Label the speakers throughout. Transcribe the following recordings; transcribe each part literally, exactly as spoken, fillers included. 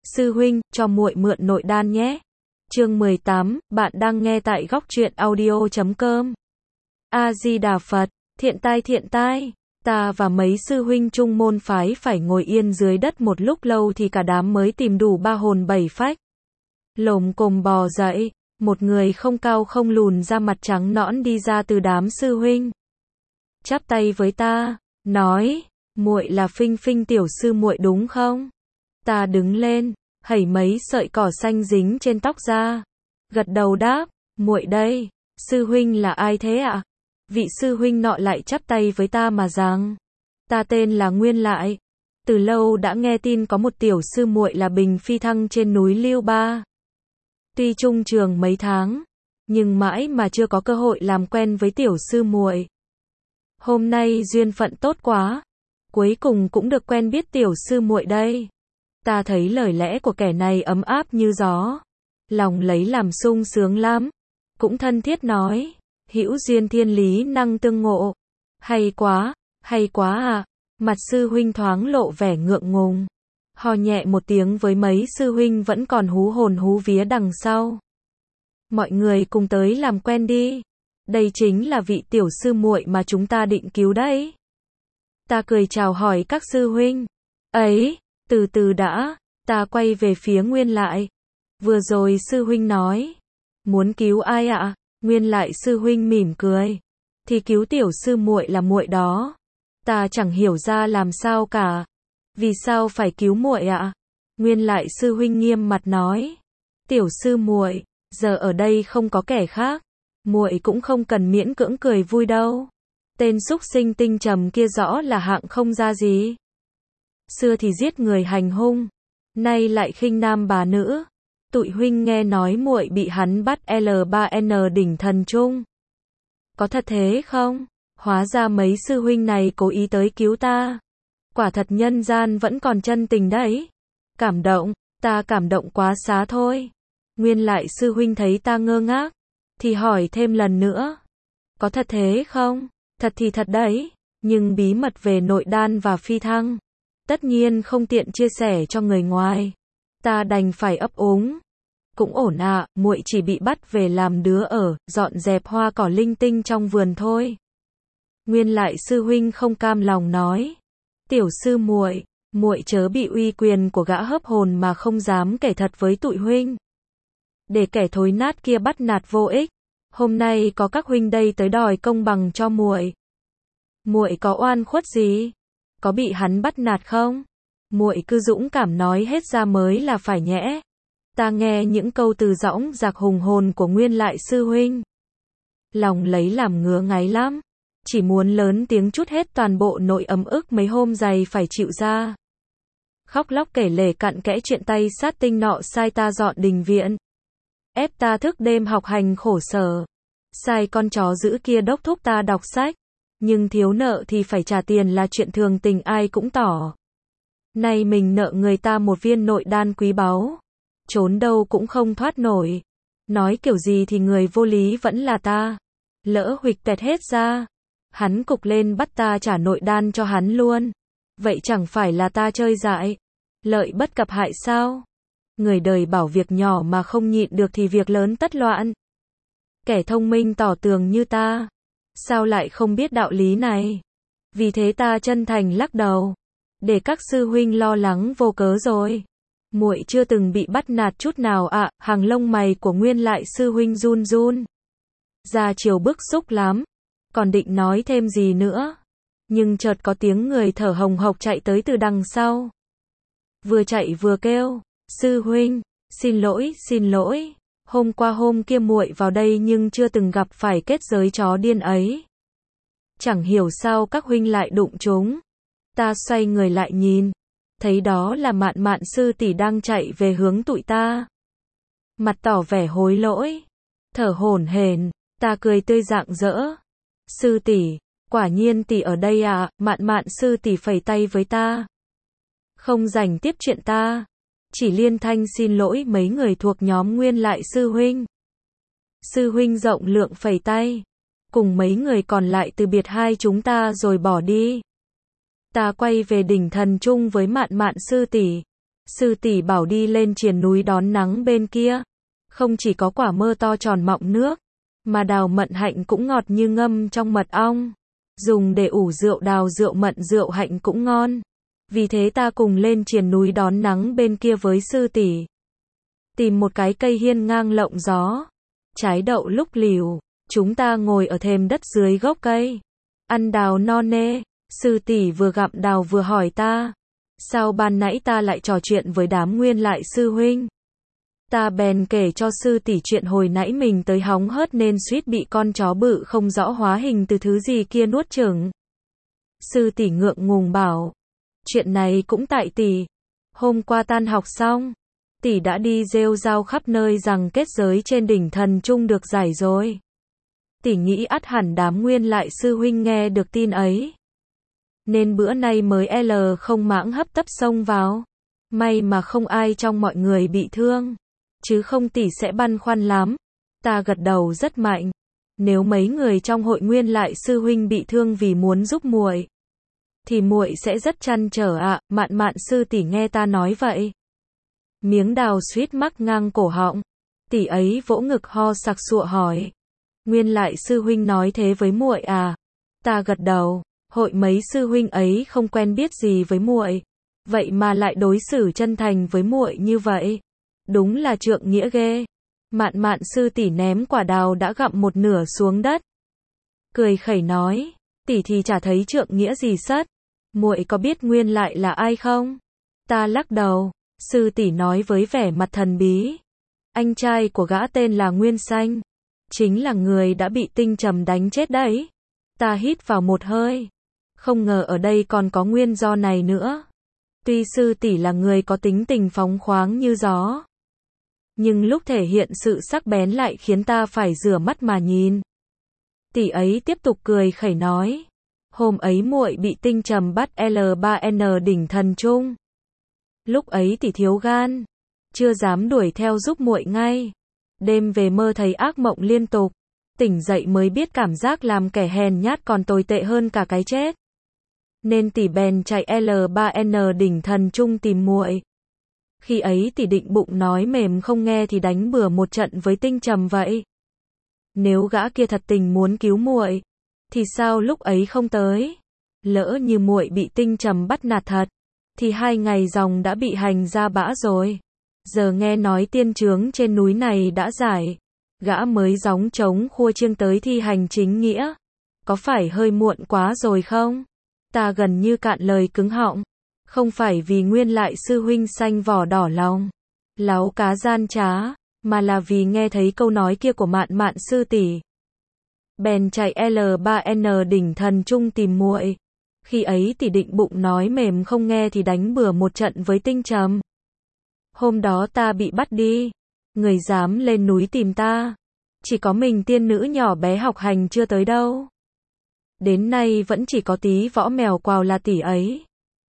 Speaker 1: Sư huynh, cho muội mượn nội đan nhé. Chương mười tám, bạn đang nghe tại góc truyện audio chấm com. A Di Đà Phật, thiện tai thiện tai. Ta và mấy sư huynh chung môn phái phải ngồi yên dưới đất một lúc lâu thì cả đám mới tìm đủ ba hồn bảy phách. Lồm cồm bò dậy, một người không cao không lùn da mặt trắng nõn đi ra từ đám sư huynh. Chắp tay với ta, nói, muội là Phinh Phinh tiểu sư muội đúng không? Ta đứng lên, hẩy mấy sợi cỏ xanh dính trên tóc ra, gật đầu đáp, muội đây. Sư huynh là ai thế ạ? Vị sư huynh nọ lại chắp tay với ta mà rằng, ta tên là Nguyên Lại, từ lâu đã nghe tin có một tiểu sư muội là Bình Phi Thăng trên núi Liêu Ba. Tuy chung trường mấy tháng, nhưng mãi mà chưa có cơ hội làm quen với tiểu sư muội. Hôm nay duyên phận tốt quá, cuối cùng cũng được quen biết tiểu sư muội đây. Ta thấy lời lẽ của kẻ này ấm áp như gió, lòng lấy làm sung sướng lắm, cũng thân thiết nói, hữu duyên thiên lý năng tương ngộ. Hay quá, hay quá à. Mặt sư huynh thoáng lộ vẻ ngượng ngùng, ho nhẹ một tiếng với mấy sư huynh vẫn còn hú hồn hú vía đằng sau. Mọi người cùng tới làm quen đi. Đây chính là vị tiểu sư muội mà chúng ta định cứu đấy. Ta cười chào hỏi các sư huynh. Ấy, từ từ đã, ta quay về phía Nguyên Lại. Vừa rồi sư huynh nói, muốn cứu ai ạ? Nguyên Lại sư huynh mỉm cười, thì cứu tiểu sư muội là muội đó. Ta chẳng hiểu ra làm sao cả. Vì sao phải cứu muội ạ? Nguyên Lại sư huynh nghiêm mặt nói, tiểu sư muội, giờ ở đây không có kẻ khác, muội cũng không cần miễn cưỡng cười vui đâu. Tên súc sinh tinh trầm kia rõ là hạng không ra gì. Xưa thì giết người hành hung, nay lại khinh nam bà nữ. Tụi huynh nghe nói muội bị hắn bắt L ba N đỉnh thần trung. Có thật thế không? Hóa ra mấy sư huynh này cố ý tới cứu ta. Quả thật nhân gian vẫn còn chân tình đấy. Cảm động, ta cảm động quá xá thôi. Nguyên Lại sư huynh thấy ta ngơ ngác, thì hỏi thêm lần nữa. Có thật thế không? Thật thì thật đấy, nhưng bí mật về nội đan và phi thăng, tất nhiên không tiện chia sẻ cho người ngoài. Ta đành phải ấp úng. Cũng ổn ạ, à, muội chỉ bị bắt về làm đứa ở, dọn dẹp hoa cỏ linh tinh trong vườn thôi. Nguyên Lại sư huynh không cam lòng nói, tiểu sư muội, muội chớ bị uy quyền của gã hớp hồn mà không dám kể thật với tụi huynh. Để kẻ thối nát kia bắt nạt vô ích. Hôm nay có các huynh đây tới đòi công bằng cho muội. Muội có oan khuất gì? Có bị hắn bắt nạt không? Muội cứ dũng cảm nói hết ra mới là phải nhẽ. Ta nghe những câu từ dõng dạc hùng hồn của Nguyên Lại sư huynh, lòng lấy làm ngứa ngáy lắm, chỉ muốn lớn tiếng chút hết toàn bộ nỗi ấm ức mấy hôm dày phải chịu ra. Khóc lóc kể lể cặn kẽ chuyện tay sát tinh nọ sai ta dọn đình viện, ép ta thức đêm học hành khổ sở, sai con chó dữ kia đốc thúc ta đọc sách, nhưng thiếu nợ thì phải trả tiền là chuyện thường tình ai cũng tỏ. Nay mình nợ người ta một viên nội đan quý báu, trốn đâu cũng không thoát nổi. Nói kiểu gì thì người vô lý vẫn là ta. Lỡ huỵch tẹt hết ra, hắn cục lên bắt ta trả nội đan cho hắn luôn. Vậy chẳng phải là ta chơi dại, lợi bất cập hại sao? Người đời bảo việc nhỏ mà không nhịn được thì việc lớn tất loạn. Kẻ thông minh tỏ tường như ta, sao lại không biết đạo lý này? Vì thế ta chân thành lắc đầu, để các sư huynh lo lắng vô cớ rồi. Muội chưa từng bị bắt nạt chút nào ạ. À, hàng lông mày của Nguyên Lại sư huynh run run. Gia Triều bức xúc lắm, còn định nói thêm gì nữa, nhưng chợt có tiếng người thở hồng hộc chạy tới từ đằng sau. Vừa chạy vừa kêu, sư huynh, xin lỗi, xin lỗi. Hôm qua hôm kia muội vào đây nhưng chưa từng gặp phải kết giới chó điên ấy. Chẳng hiểu sao các huynh lại đụng chúng. Ta xoay người lại nhìn, thấy đó là Mạn Mạn sư tỷ đang chạy về hướng tụi ta. Mặt tỏ vẻ hối lỗi, thở hổn hển. Ta cười tươi rạng rỡ. Sư tỷ, quả nhiên tỷ ở đây à? Mạn Mạn sư tỷ phẩy tay với ta, không rảnh tiếp chuyện ta, chỉ liên thanh xin lỗi mấy người thuộc nhóm Nguyên Lại sư huynh. Sư huynh rộng lượng phẩy tay, cùng mấy người còn lại từ biệt hai chúng ta rồi bỏ đi. Ta quay về đỉnh thần trung với Mạn Mạn sư tỷ. sư tỷ bảo đi lên triền núi đón nắng bên kia. Không chỉ có quả mơ to tròn mọng nước, mà đào mận hạnh cũng ngọt như ngâm trong mật ong. Dùng để ủ rượu đào rượu mận rượu hạnh cũng ngon. Vì thế ta cùng lên triền núi đón nắng bên kia với sư tỷ. Tìm một cái cây hiên ngang lộng gió. Trái đậu lúc lìu, chúng ta ngồi ở thềm đất dưới gốc cây. Ăn đào no nê, sư tỷ vừa gặm đào vừa hỏi ta. Sao ban nãy ta lại trò chuyện với đám Nguyên Lại sư huynh? Ta bèn kể cho sư tỷ chuyện hồi nãy mình tới hóng hớt nên suýt bị con chó bự không rõ hóa hình từ thứ gì kia nuốt chửng. Sư tỷ ngượng ngùng bảo, chuyện này cũng tại tỷ. Hôm qua tan học xong, tỷ đã đi rêu rao khắp nơi rằng kết giới trên đỉnh thần trung được giải rồi. Tỷ nghĩ ắt hẳn đám Nguyên Lại sư huynh nghe được tin ấy, nên bữa nay mới L không mãng hấp tấp xông vào. May mà không ai trong mọi người bị thương, chứ không tỷ sẽ băn khoăn lắm. Ta gật đầu rất mạnh. Nếu mấy người trong hội Nguyên Lại sư huynh bị thương vì muốn giúp muội, thì muội sẽ rất trăn trở ạ. À. Mạn Mạn sư tỷ nghe ta nói vậy, miếng đào suýt mắc ngang cổ họng. Tỷ ấy vỗ ngực ho sặc sụa hỏi, Nguyên Lại sư huynh nói thế với muội à? Ta gật đầu. Hội mấy sư huynh ấy không quen biết gì với muội, vậy mà lại đối xử chân thành với muội như vậy. Đúng là trượng nghĩa ghê. Mạn Mạn sư tỷ ném quả đào đã gặm một nửa xuống đất, cười khẩy nói, tỷ thì chả thấy trượng nghĩa gì sất. Muội có biết Nguyên Lại là ai không? Ta lắc đầu. Sư tỷ nói với vẻ mặt thần bí, anh trai của gã tên là Nguyên Xanh, chính là người đã bị Tinh Trầm đánh chết đấy. Ta hít vào một hơi. Không ngờ ở đây còn có nguyên do này nữa. Tuy sư tỷ là người có tính tình phóng khoáng như gió, nhưng lúc thể hiện sự sắc bén lại khiến ta phải rửa mắt mà nhìn. Tỷ ấy tiếp tục cười khẩy nói, hôm ấy muội bị Tinh Trầm bắt L ba N đỉnh thần trung. Lúc ấy tỷ thiếu gan, chưa dám đuổi theo giúp muội ngay. Đêm về mơ thấy ác mộng liên tục, tỉnh dậy mới biết cảm giác làm kẻ hèn nhát còn tồi tệ hơn cả cái chết. Nên tỷ bèn chạy L ba N đỉnh thần trung tìm muội. Khi ấy tỷ định bụng nói mềm không nghe thì đánh bừa một trận với Tinh Trầm vậy. Nếu gã kia thật tình muốn cứu muội, thì sao lúc ấy không tới? Lỡ như muội bị Tinh Trầm bắt nạt thật, thì hai ngày dòng đã bị hành ra bã rồi. Giờ nghe nói tiên chướng trên núi này đã giải, gã mới gióng trống khua chiêng tới thi hành chính nghĩa. Có phải hơi muộn quá rồi không? Ta gần như cạn lời cứng họng. Không phải vì Nguyên Lại sư huynh xanh vỏ đỏ lòng, láo cá gian trá, mà là vì nghe thấy câu nói kia của Mạn Mạn sư tỷ. Bèn chạy L ba N đỉnh thần trung tìm muội. Khi ấy tỷ định bụng nói mềm không nghe thì đánh bừa một trận với Tinh Trầm. Hôm đó ta bị bắt đi, người dám lên núi tìm ta, chỉ có mình tiên nữ nhỏ bé học hành chưa tới đâu. Đến nay vẫn chỉ có tí võ mèo quào là tỷ ấy.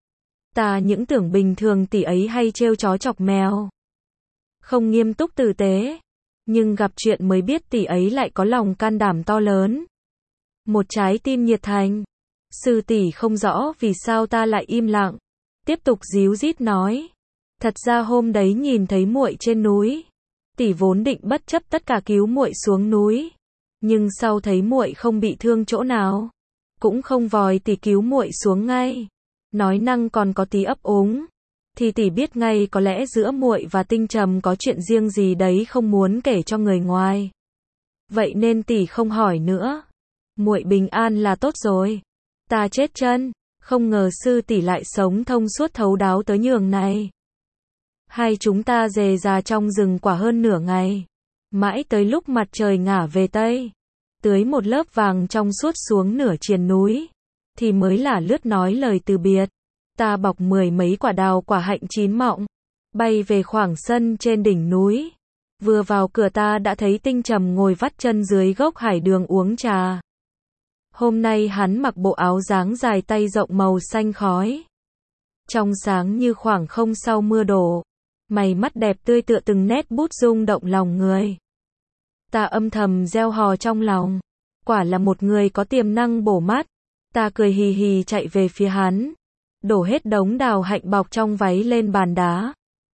Speaker 1: Ta những tưởng bình thường tỷ ấy hay trêu chó chọc mèo, không nghiêm túc tử tế, nhưng gặp chuyện mới biết tỷ ấy lại có lòng can đảm to lớn, một trái tim nhiệt thành. Sư tỷ không rõ vì sao ta lại im lặng, tiếp tục díu dít nói, thật ra hôm đấy nhìn thấy muội trên núi, tỷ vốn định bất chấp tất cả cứu muội xuống núi, nhưng sau thấy muội không bị thương chỗ nào, cũng không vòi tỷ cứu muội xuống ngay. Nói năng còn có tí ấp úng, thì tỷ biết ngay có lẽ giữa muội và Tinh Trầm có chuyện riêng gì đấy không muốn kể cho người ngoài. Vậy nên tỷ không hỏi nữa. Muội bình an là tốt rồi. Ta chết chân, không ngờ sư tỷ lại sống thông suốt thấu đáo tới nhường này. Hai chúng ta dề ra trong rừng quả hơn nửa ngày, mãi tới lúc mặt trời ngả về tây, tưới một lớp vàng trong suốt xuống nửa triền núi, thì mới lả lướt nói lời từ biệt. Ta bọc mười mấy quả đào quả hạnh chín mọng, bay về khoảng sân trên đỉnh núi. Vừa vào cửa ta đã thấy Tinh Trầm ngồi vắt chân dưới gốc hải đường uống trà. Hôm nay hắn mặc bộ áo dáng dài tay rộng màu xanh khói, trong sáng như khoảng không sau mưa đổ, mày mắt đẹp tươi tựa từng nét bút rung động lòng người. Ta âm thầm gieo hò trong lòng, quả là một người có tiềm năng bổ mắt. Ta cười hì hì chạy về phía hắn, đổ hết đống đào hạnh bọc trong váy lên bàn đá,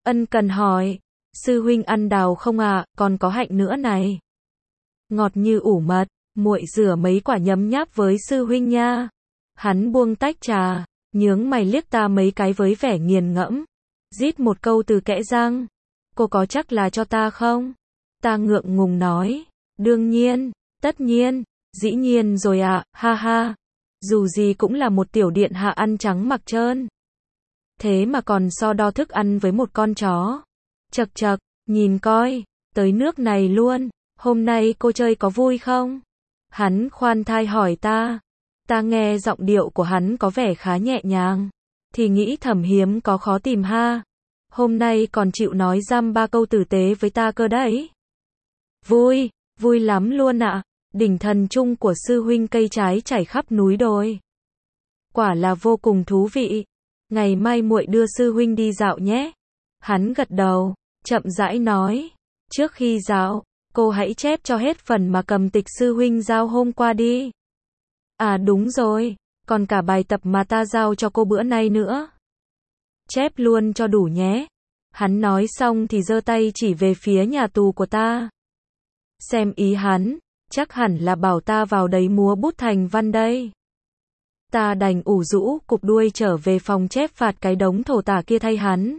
Speaker 1: Ân cần hỏi, sư huynh ăn đào không ạ, còn có hạnh nữa này. Ngọt như ủ mật, muội rửa mấy quả nhấm nháp với sư huynh nha. Hắn buông tách trà, nhướng mày liếc ta mấy cái với vẻ nghiền ngẫm. Rít một câu từ kẽ răng. Cô có chắc là cho ta không? Ta ngượng ngùng nói. Đương nhiên, tất nhiên, dĩ nhiên rồi ạ, ha ha. Dù gì cũng là một tiểu điện hạ ăn trắng mặc trơn. Thế mà còn so đo thức ăn với một con chó. Chật chật, nhìn coi, tới nước này luôn. Hôm nay cô chơi có vui không? Hắn khoan thai hỏi ta. Ta nghe giọng điệu của hắn có vẻ khá nhẹ nhàng. Thì nghĩ thầm hiếm có khó tìm ha. Hôm nay còn chịu nói dăm ba câu tử tế với ta cơ đấy. Vui, vui lắm luôn ạ. Đỉnh thần trung của sư huynh cây trái chảy khắp núi đồi. Quả là vô cùng thú vị. Ngày mai muội đưa sư huynh đi dạo nhé. Hắn gật đầu, chậm rãi nói. Trước khi dạo, cô hãy chép cho hết phần mà cầm tịch sư huynh giao hôm qua đi. À đúng rồi, còn cả bài tập mà ta giao cho cô bữa nay nữa. Chép luôn cho đủ nhé. Hắn nói xong thì giơ tay chỉ về phía nhà tù của ta. Xem ý hắn, chắc hẳn là bảo ta vào đấy múa bút thành văn đây. Ta đành ủ rũ cụp đuôi trở về phòng chép phạt cái đống thổ tả kia thay hắn.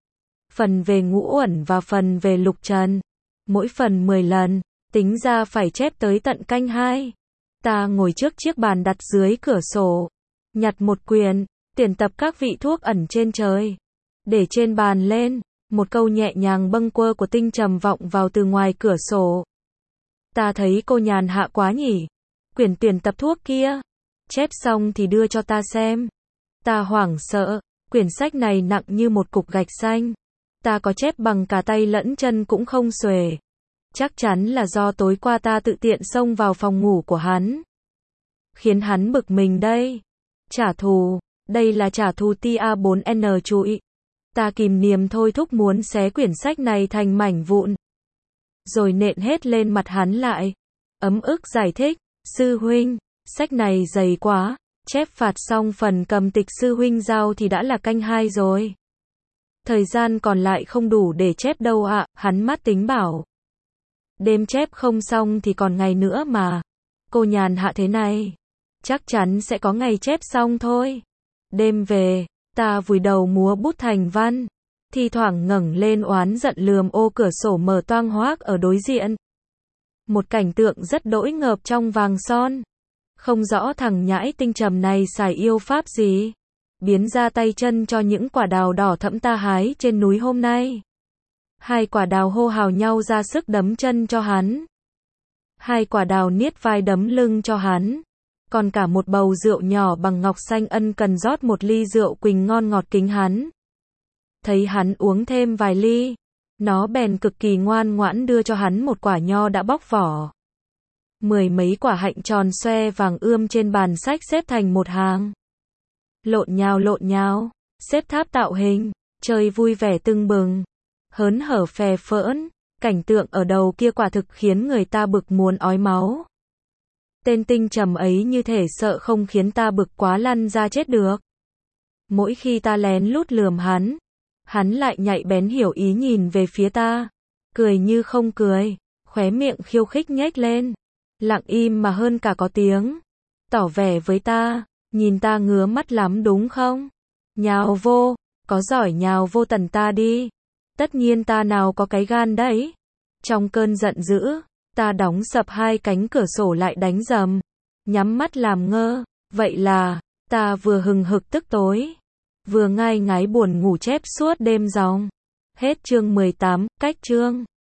Speaker 1: Phần về Ngũ Uẩn và phần về Lục Trần. Mỗi phần mười lần, tính ra phải chép tới tận canh hai. Ta ngồi trước chiếc bàn đặt dưới cửa sổ. Nhặt một quyển, tuyển tập các vị thuốc ẩn trên trời. Để trên bàn lên, một câu nhẹ nhàng bâng quơ của Tinh trầm vọng vào từ ngoài cửa sổ. Ta thấy cô nhàn hạ quá nhỉ. Quyển tuyển tập thuốc kia. Chép xong thì đưa cho ta xem. Ta hoảng sợ, quyển sách này nặng như một cục gạch xanh. Ta có chép bằng cả tay lẫn chân cũng không xuể. Chắc chắn là do tối qua ta tự tiện xông vào phòng ngủ của hắn. Khiến hắn bực mình đây. Trả thù, đây là trả thù T A bốn N trụi. Ta kìm niềm thôi thúc muốn xé quyển sách này thành mảnh vụn. Rồi nện hết lên mặt hắn lại. Ấm ức giải thích, sư huynh, sách này dày quá, chép phạt xong phần cầm tịch sư huynh giao thì đã là canh hai rồi. Thời gian còn lại không đủ để chép đâu ạ, hắn mắt tính bảo. Đêm chép không xong thì còn ngày nữa mà. Cô nhàn hạ thế này, chắc chắn sẽ có ngày chép xong thôi. Đêm về, ta vùi đầu múa bút thành văn, thi thoảng ngẩng lên oán giận lườm ô cửa sổ mở toang hoác ở đối diện. Một cảnh tượng rất đỗi ngợp trong vàng son. Không rõ thằng nhãi Tinh trầm này xài yêu pháp gì. Biến ra tay chân cho những quả đào đỏ thẫm ta hái trên núi hôm nay. Hai quả đào hô hào nhau ra sức đấm chân cho hắn. Hai quả đào niết vai đấm lưng cho hắn. Còn cả một bầu rượu nhỏ bằng ngọc xanh ân cần rót một ly rượu quỳnh ngon ngọt kính hắn. Thấy hắn uống thêm vài ly, nó bèn cực kỳ ngoan ngoãn đưa cho hắn một quả nho đã bóc vỏ. Mười mấy quả hạnh tròn xoe vàng ươm trên bàn sách xếp thành một hàng. Lộn nhào lộn nhào, xếp tháp tạo hình, chơi vui vẻ tưng bừng, hớn hở phè phỡn, cảnh tượng ở đầu kia quả thực khiến người ta bực muốn ói máu. Tên Tinh trầm ấy như thể sợ không khiến ta bực quá lăn ra chết được. Mỗi khi ta lén lút lườm hắn, hắn lại nhạy bén hiểu ý nhìn về phía ta, cười như không cười, khóe miệng khiêu khích nhếch lên, lặng im mà hơn cả có tiếng, tỏ vẻ với ta, nhìn ta ngứa mắt lắm đúng không? Nhào vô, có giỏi nhào vô tần ta đi. Tất nhiên ta nào có cái gan đấy. Trong cơn giận dữ, ta đóng sập hai cánh cửa sổ lại đánh rầm, nhắm mắt làm ngơ. Vậy là, ta vừa hừng hực tức tối, vừa ngai ngái buồn ngủ chép suốt đêm giòng. Hết chương mười tám, cách chương.